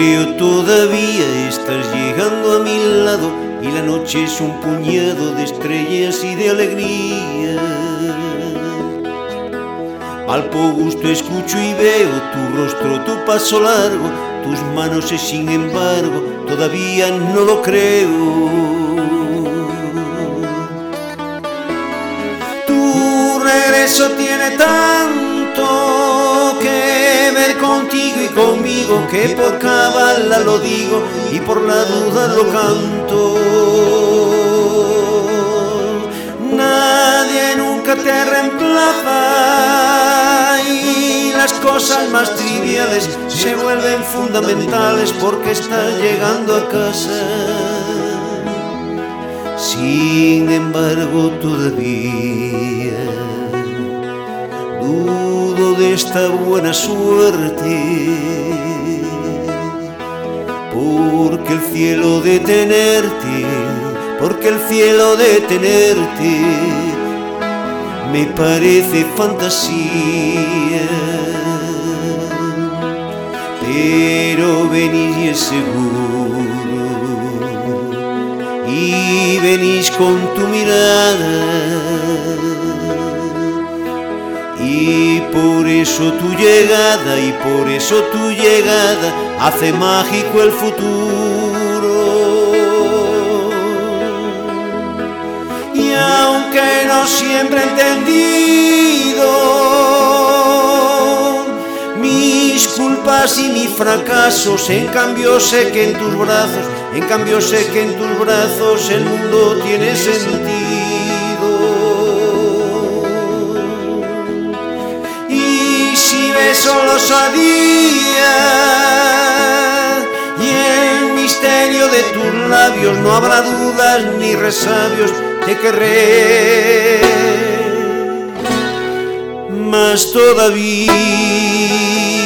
creo todavía estás llegando a mi lado y la noche es un puñado de estrellas y de alegría. Al poco gusto escucho y veo tu rostro, tu paso largo, tus manos y sin embargo todavía no lo creo. Tu regreso tiene tanto que ver contigo y conmigo que por cabala lo digo y por la duda lo canto. Nadie nunca te reemplaza y las cosas más triviales se vuelven fundamentales porque estás llegando a casa. Sin embargo todavía dudo de esta buena suerte, porque el cielo de tenerte, porque el cielo de tenerte me parece fantasía. Pero venís y es seguro, y venís con tu mirada, y por eso tu llegada, y por eso tu llegada hace mágico el futuro. Y aunque no siempre he entendido mis culpas y mis fracasos, en cambio sé que en tus brazos, en cambio sé que en tus brazos el mundo tiene sentido. Y si beso los días y el misterio de tus labios, no habrá dudas ni resabios, te querré más todavía.